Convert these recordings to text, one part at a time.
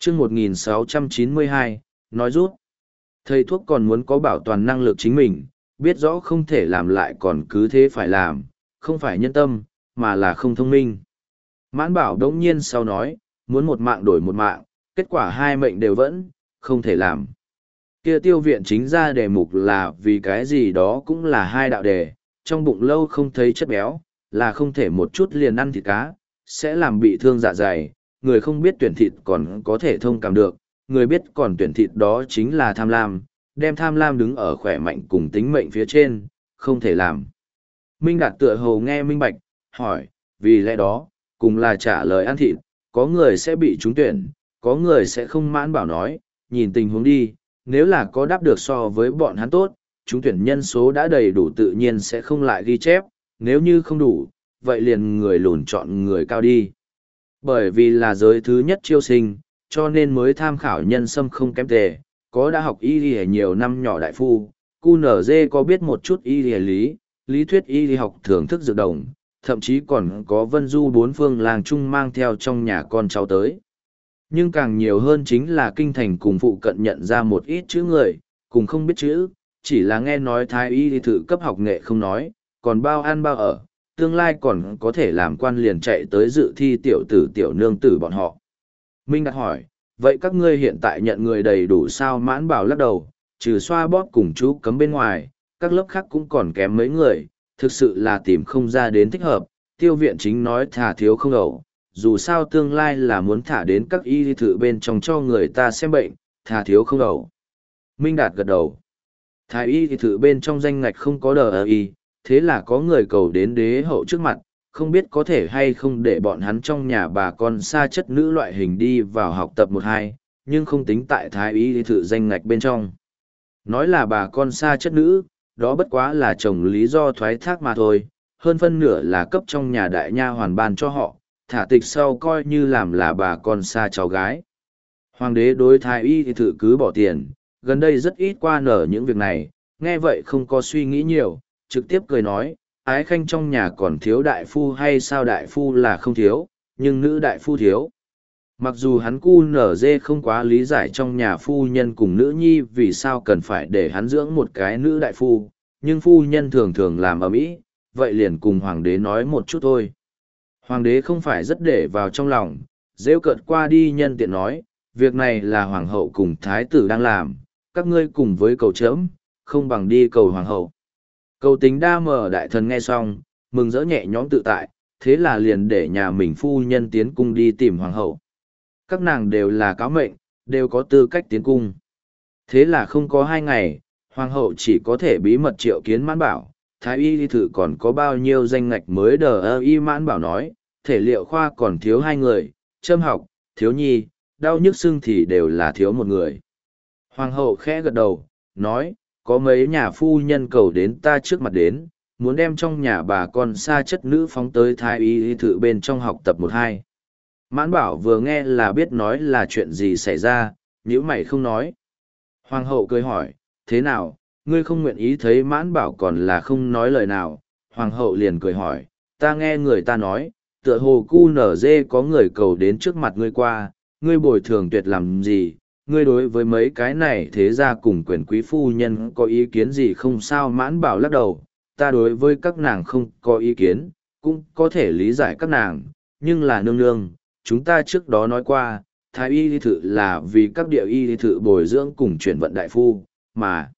chương 1692, nói rút. Thầy thuốc còn muốn có bảo toàn năng lực chính mình, biết rõ không thể làm lại còn cứ thế phải làm, không phải nhân tâm, mà là không thông minh. Mãn bảo đống nhiên sau nói, muốn một mạng đổi một mạng, kết quả hai mệnh đều vẫn, không thể làm. Kia tiêu viện chính ra đề mục là vì cái gì đó cũng là hai đạo đề, trong bụng lâu không thấy chất béo, là không thể một chút liền ăn thịt cá, sẽ làm bị thương dạ dày, người không biết tuyển thịt còn có thể thông cảm được, người biết còn tuyển thịt đó chính là tham lam, đem tham lam đứng ở khỏe mạnh cùng tính mệnh phía trên, không thể làm. Minh Đạt tựa hồ nghe minh bạch, hỏi, vì lẽ đó, cùng là trả lời ăn thịt, có người sẽ bị trúng tuyển, có người sẽ không. Mãn bảo nói, nhìn tình huống đi, nếu là có đáp được so với bọn hắn tốt, trúng tuyển nhân số đã đầy đủ tự nhiên sẽ không lại ghi chép, nếu như không đủ, vậy liền người lùn chọn người cao đi. Bởi vì là giới thứ nhất chiêu sinh, cho nên mới tham khảo nhân sâm không kém tề, có đã học y y nhiều năm nhỏ đại phu, QNZ có biết một chút y lý thuyết y y học thưởng thức dược đồng, thậm chí còn có vân du bốn phương làng chung mang theo trong nhà con cháu tới. Nhưng càng nhiều hơn chính là kinh thành cùng phụ cận nhận ra một ít chữ người, cùng không biết chữ, chỉ là nghe nói thái y thì thử cấp học nghệ không nói, còn bao ăn bao ở, tương lai còn có thể làm quan liền chạy tới dự thi tiểu tử tiểu nương tử bọn họ. Minh Đạt hỏi, vậy các ngươi hiện tại nhận người đầy đủ sao? Mãn bảo lắc đầu, trừ xoa bóp cùng chú cấm bên ngoài, các lớp khác cũng còn kém mấy người, thực sự là tìm không ra đến thích hợp. Tiêu viện chính nói thả thiếu không ẩu, dù sao tương lai là muốn thả đến các y thự bên trong cho người ta xem bệnh, thả thiếu không ẩu. Minh Đạt gật đầu. Thái y thự bên trong danh ngạch không có đờ y, thế là có người cầu đến đế hậu trước mặt, không biết có thể hay không để bọn hắn trong nhà bà con xa chất nữ loại hình đi vào học tập 1-2, nhưng không tính tại thái y thự danh ngạch bên trong. Nói là bà con xa chất nữ, đó bất quá là chồng lý do thoái thác mà thôi, hơn phân nửa là cấp trong nhà đại nha hoàn ban cho họ, thả tịch sau coi như làm là bà con xa cháu gái. Hoàng đế đối thái y thự cứ bỏ tiền, gần đây rất ít qua nở những việc này, nghe vậy không có suy nghĩ nhiều, trực tiếp cười nói, ái khanh trong nhà còn thiếu đại phu hay sao? Đại phu là không thiếu, nhưng nữ đại phu thiếu. Mặc dù hắn QNZ không quá lý giải trong nhà phu nhân cùng nữ nhi vì sao cần phải để hắn dưỡng một cái nữ đại phu, nhưng phu nhân thường thường làm ầm ĩ, vậy liền cùng hoàng đế nói một chút thôi. Hoàng đế không phải rất để vào trong lòng, rêu cợt qua đi nhân tiện nói, việc này là hoàng hậu cùng thái tử đang làm, các ngươi cùng với cầu chớm, không bằng đi cầu hoàng hậu. Cầu tính đa mờ đại thần nghe xong, mừng rỡ nhẹ nhõm tự tại, thế là liền để nhà mình phu nhân tiến cung đi tìm hoàng hậu. Các nàng đều là cáo mệnh, đều có tư cách tiến cung. Thế là không có 2 ngày, hoàng hậu chỉ có thể bí mật triệu kiến Mãn Bảo, thái y thử còn có bao nhiêu danh ngạch mới đờ y. Mãn Bảo nói, thể liệu khoa còn thiếu 2 người, châm học, thiếu nhi, đau nhức xương thì đều là thiếu 1 người. Hoàng hậu khẽ gật đầu, nói, có mấy nhà phu nhân cầu đến ta trước mặt đến, muốn đem trong nhà bà con xa chất nữ phóng tới thái y thử bên trong học tập 1-2. Mãn Bảo vừa nghe là biết nói là chuyện gì xảy ra, nhíu mày không nói. Hoàng hậu cười hỏi, thế nào, ngươi không nguyện ý? Thấy Mãn Bảo còn là không nói lời nào, hoàng hậu liền cười hỏi, ta nghe người ta nói, tựa hồ QNZ có người cầu đến trước mặt ngươi qua, ngươi bồi thường tuyệt làm gì? Ngươi đối với mấy cái này thế ra cùng quyền quý phu nhân có ý kiến gì không? Sao? Mãn Bảo lắc đầu, ta đối với các nàng không có ý kiến, cũng có thể lý giải các nàng, nhưng là nương nương, chúng ta trước đó nói qua, thái y lý thự là vì các địa y lý thự bồi dưỡng cùng chuyển vận đại phu, mà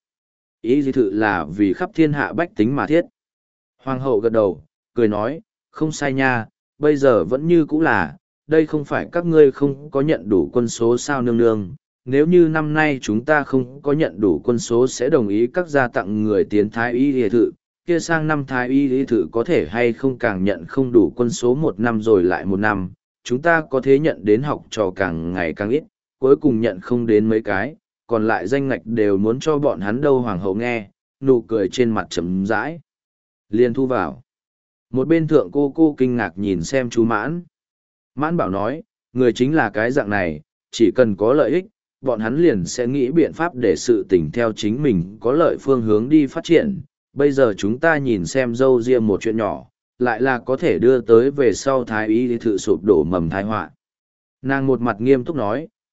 y lý thự là vì khắp thiên hạ bách tính mà thiết. Hoàng hậu gật đầu, cười nói, không sai nha, bây giờ vẫn như cũ là, đây không phải các ngươi không có nhận đủ quân số sao? Nương nương, nếu như năm nay chúng ta không có nhận đủ quân số sẽ đồng ý các gia tặng người tiến thái y lý thự, kia sang năm thái y lý thự có thể hay không càng nhận không đủ quân số 1 năm rồi lại 1 năm, chúng ta có thế nhận đến học trò càng ngày càng ít, cuối cùng nhận không đến mấy cái, còn lại danh ngạch đều muốn cho bọn hắn đâu. Hoàng hậu nghe, nụ cười trên mặt chấm rãi, liền thu vào. Một bên thượng cô kinh ngạc nhìn xem chú Mãn. Mãn Bảo nói, người chính là cái dạng này, chỉ cần có lợi ích, bọn hắn liền sẽ nghĩ biện pháp để sự tình theo chính mình có lợi phương hướng đi phát triển. Bây giờ chúng ta nhìn xem dâu riêng một chuyện nhỏ, lại là có thể đưa tới về sau thái y thự sụp đổ mầm thái họa. Nàng một mặt nghiêm túc nói,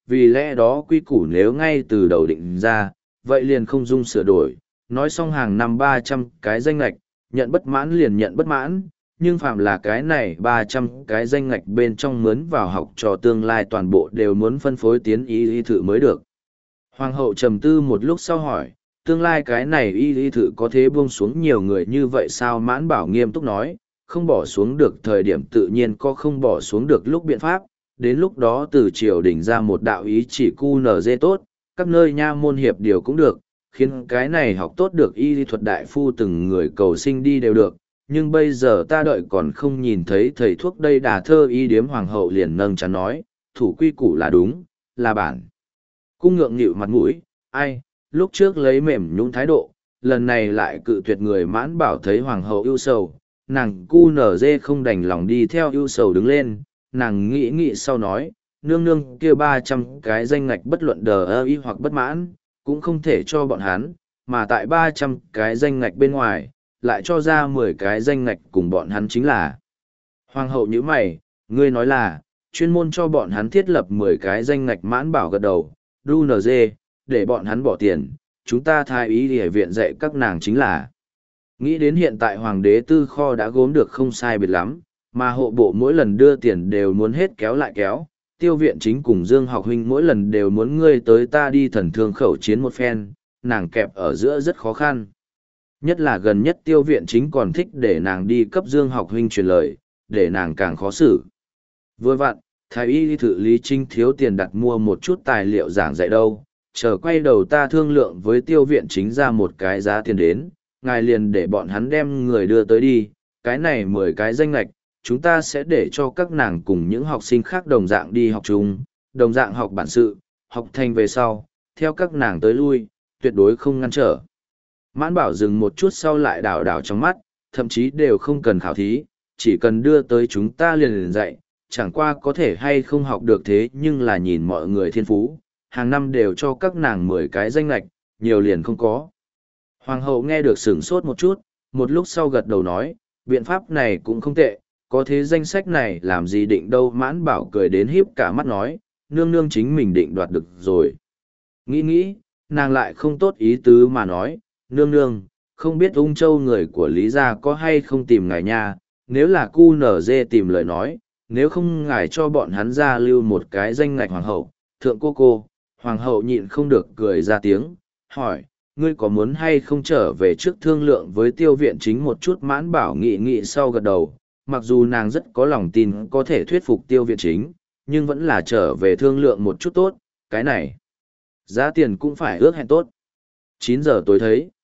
vì lẽ đó quy củ nếu ngay từ đầu định ra, vậy liền không dung sửa đổi, nói xong hàng năm 300 cái danh lệch, nhận bất mãn liền nhận bất mãn, nhưng phạm là cái này 300 cái danh ngạch bên trong mướn vào học trò tương lai toàn bộ đều muốn phân phối tiến y thự mới được. Hoàng hậu trầm tư một lúc sau hỏi, tương lai cái này y thự có thế buông xuống nhiều người như vậy sao? Mãn Bảo nghiêm túc nói, không bỏ xuống được thời điểm tự nhiên có không bỏ xuống được lúc biện pháp, đến lúc đó từ triều đình ra một đạo ý chỉ QNZ tốt, các nơi nha môn hiệp điều cũng được, khiến cái này học tốt được y thuật đại phu từng người cầu sinh đi đều được. Nhưng bây giờ ta đợi còn không nhìn thấy thầy thuốc đây. Đà thơ y điếm hoàng hậu liền nâng chán nói, thủ quy củ là đúng, là bản. Cung ngượng nghịu mặt mũi, ai, lúc trước lấy mềm nhũn thái độ, lần này lại cự tuyệt người. Mãn Bảo thấy hoàng hậu ưu sầu, nàng cu nở dê không đành lòng đi theo ưu sầu đứng lên, nàng nghĩ nghĩ sau nói, nương nương kia 300 cái danh ngạch bất luận đờ ơ y hoặc bất mãn, cũng không thể cho bọn hắn, mà tại 300 cái danh ngạch bên ngoài, lại cho ra 10 cái danh ngạch cùng bọn hắn chính là. Hoàng hậu như mày, ngươi nói là, chuyên môn cho bọn hắn thiết lập 10 cái danh ngạch. Mãn Bảo gật đầu, đu nở dê, để bọn hắn bỏ tiền, chúng ta thái ý đi viện dạy các nàng chính là. Nghĩ đến hiện tại hoàng đế tư kho đã gốm được không sai biệt lắm, mà hộ bộ mỗi lần đưa tiền đều muốn hết kéo lại kéo, Tiêu Viện Chính cùng Dương Học Huynh mỗi lần đều muốn ngươi tới ta đi thần thương khẩu chiến một phen, nàng kẹp ở giữa rất khó khăn. Nhất là gần nhất Tiêu Viện Chính còn thích để nàng đi cấp Dương Học Huynh truyền lời, để nàng càng khó xử. Vừa vặn, thái y thự Lý Trinh thiếu tiền đặt mua một chút tài liệu giảng dạy đâu, chờ quay đầu ta thương lượng với Tiêu Viện Chính ra một cái giá tiền đến, ngài liền để bọn hắn đem người đưa tới đi, cái này 10 cái danh lệch, chúng ta sẽ để cho các nàng cùng những học sinh khác đồng dạng đi học chung, đồng dạng học bản sự, học thành về sau, theo các nàng tới lui, tuyệt đối không ngăn trở. Mãn Bảo dừng một chút sau lại đảo đảo trong mắt, thậm chí đều không cần khảo thí, chỉ cần đưa tới chúng ta liền dạy, chẳng qua có thể hay không học được thế nhưng là nhìn mọi người thiên phú, hàng năm đều cho các nàng 10 cái danh lệch, nhiều liền không có. Hoàng hậu nghe được sửng sốt một chút, một lúc sau gật đầu nói, biện pháp này cũng không tệ, có thế danh sách này làm gì định đâu. Mãn Bảo cười đến híp cả mắt nói, nương nương chính mình định đoạt được rồi. Nghĩ nghĩ, nàng lại không tốt ý tứ mà nói, nương nương, không biết ung châu người của Lý gia có hay không tìm ngài nha, nếu là cu nở dê tìm lời nói, nếu không ngài cho bọn hắn ra lưu một cái danh ngạch hoàng hậu, thượng cô. Hoàng hậu nhịn không được cười ra tiếng, hỏi, ngươi có muốn hay không trở về trước thương lượng với Tiêu Viện Chính một chút? Mãn Bảo nghị nghị sau gật đầu, mặc dù nàng rất có lòng tin có thể thuyết phục Tiêu Viện Chính, nhưng vẫn là trở về thương lượng một chút tốt, cái này. Giá tiền cũng phải ước hẹn tốt. 9 giờ tối thấy.